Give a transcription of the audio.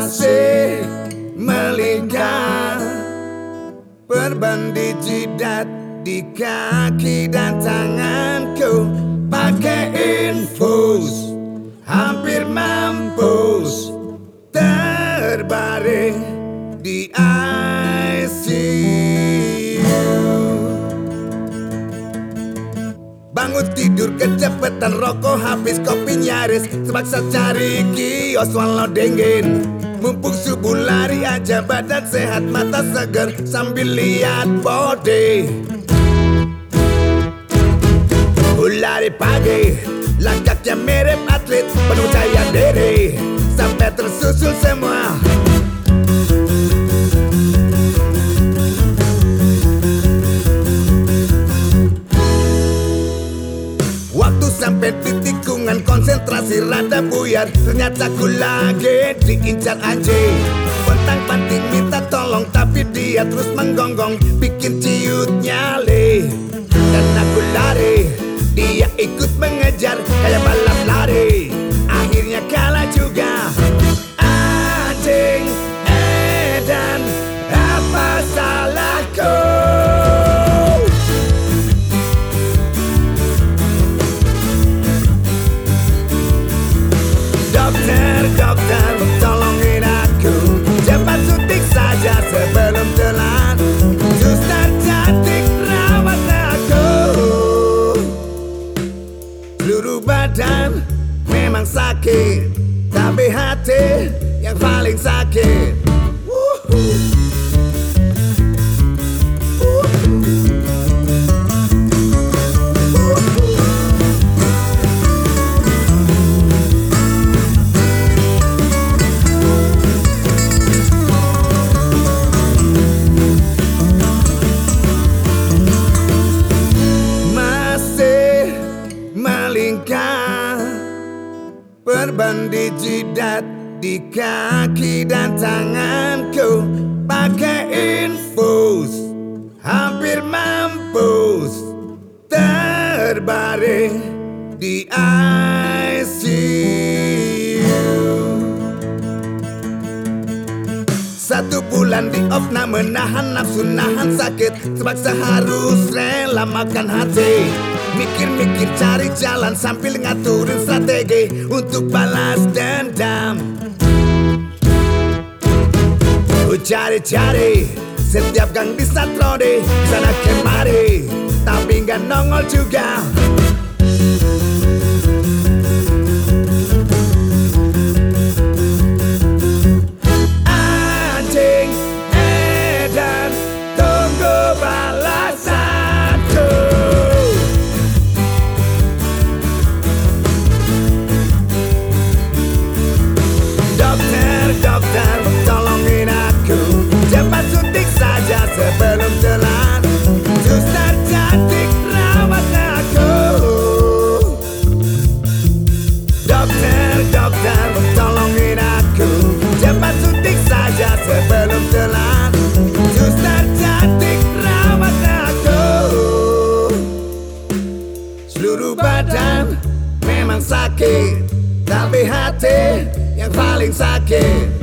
masih melingkar, perban di jidat, di kaki dan tanganku, pakai infus, hampir mampus, terbaring di ICU. Bangun tidur kecepatan, rokok habis, kopi nyaris, terpaksa cari kios walau dingin. Mumpung subuh lari aja, badan sehat, mata segar sambil lihat body. Lari pagi, langkahnya mirip atlet, penuh jaya diri, sampai tersusul semua. Waktu sampai di tikungan, konsentrasi rada buyar, ternyata ku lagi diincar anjing. Pentang-panting minta tolong, tapi dia terus menggonggong, bikin ciut nyali. Dan aku lari, dia ikut mengejar, kayak balap lari, akhirnya kalah juga. Anjing edan, apa salahku? Dokter, tolongin aku, cepat suntik saja sebelum telat. Suster cantik, rawat aku. Seluruh badan memang sakit, tapi hati yang paling sakit. Perban di jidat, di kaki dan tanganku, pakai infus, hampir mampus, terbaring di ICU. 1 bulan di off, menahan nafsu, nahan sakit, terpaksa harus rela makan hati. Mikir-mikir cari jalan sambil ngaturin strategi untuk balas dendam. Ku cari-cari setiap gang di Satrode, sana kemari, tapi nggak nongol juga. Anjing edan, tunggu balasanku. Dokter, tolongin aku, cepat suntik saja sebelum telat. Suster cantik, rawat aku. Dokter, tolongin aku, cepat suntik saja sebelum telat. Suster cantik, rawat aku. Seluruh badan memang sakit, tapi hati yang paling sakit.